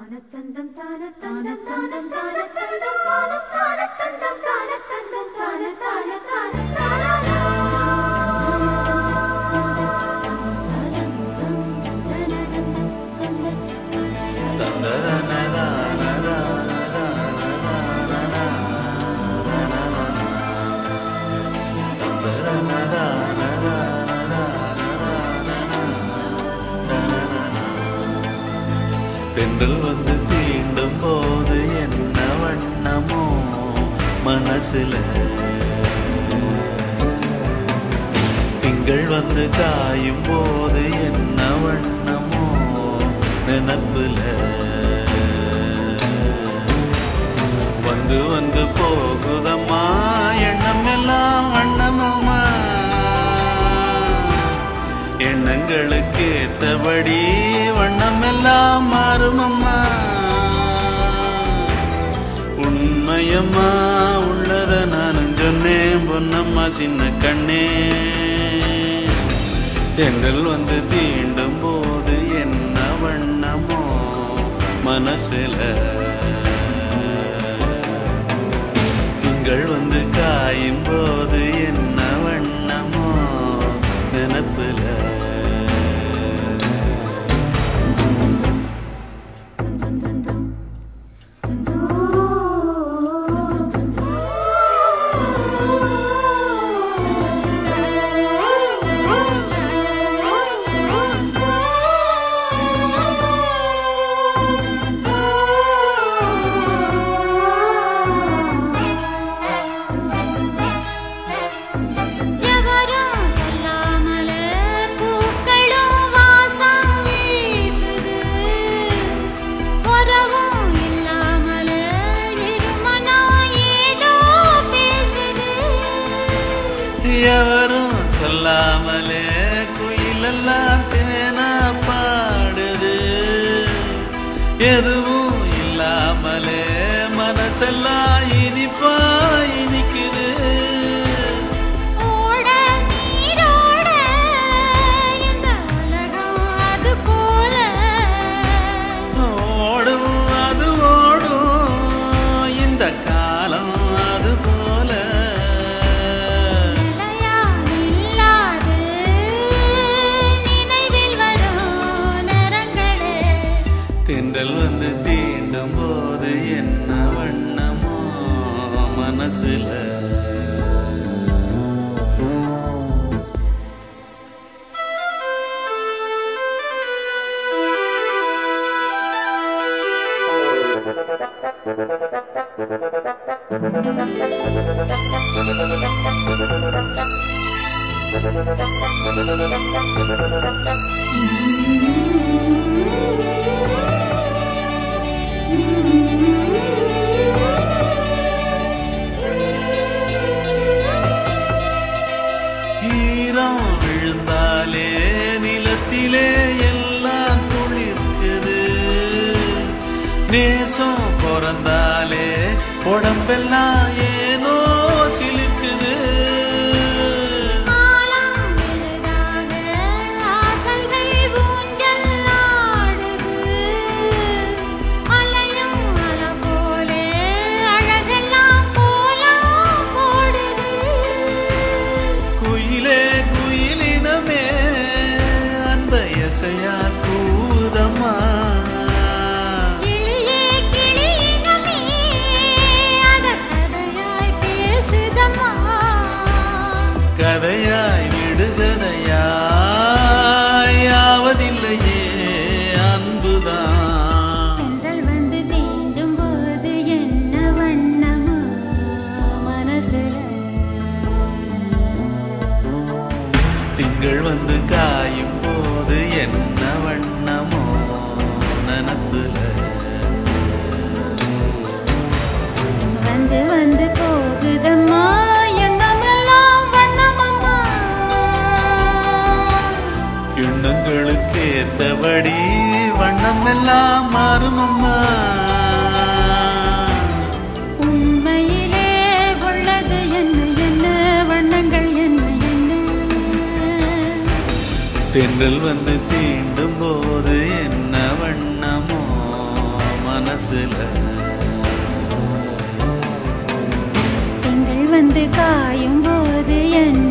தென்றல் வந்து தீண்டும் போது என்ன வண்ணமோ மனசுல, திங்கள் வந்து காயும் போது என்ன வண்ணமோ நினப்புல, வந்து வந்து போகுதம்மா எண்ணம் எல்லாம் வண்ணமம்மா, எண்ணங்களுக்கு ஏத்தபடி வண்ணம் எல்லாம் மாறுமம்மா. உண்மையம்மா உள்ளத நானும் சொன்னேன் பொன்னம்மா சின்ன கண்ணே, தென்றல் வந்து தீண்டும் போது என்ன வண்ணமோ மனசுல, திங்கள் வந்து காயும் போது என்ன வண்ணமோ நினப்புல. எவரும் சொல்லாமலே குயிலெல்லாம் தேனா பாடுது, எதுவும் இல்லாமலே மனசெல்லாம் இனிப்பா இனிக்குது. ஓடும் அது ஓடும் இந்த காலம் அது போல, தென்றல் வந்து தீண்டும் போது என்ன வண்ணமோ மனசுல. ஈரம் விழுந்தாலே நிலத்திலே எல்லாம் துளிர்க்குது, நேசம் பிறந்தாலே உடம்பெல்லாம் ஏனோ சிலிர்க்குது. கதையாய் விடுகதையாய் யாவதில்லையே அன்புதான். தென்றல் வந்து தீண்டும் போது என்ன வண்ணமோ மனசுல, திங்கள் வந்து காயும் போது என்ன வண்ணமோ நினப்புல, வந்து வந்து போகுதம்மா எண்ணங்களுக்கு ஏத்தபடி வண்ணம் எல்லாம் மாறுமம்மா. உண்மையிலே உள்ளது என்ன என்ன வண்ணங்கள் என்ன என்ன, தென்றல் வந்து தீண்டும் போது என்ன வண்ணமோ மனசுல திங்கள் வந்து காயும் போது என்ன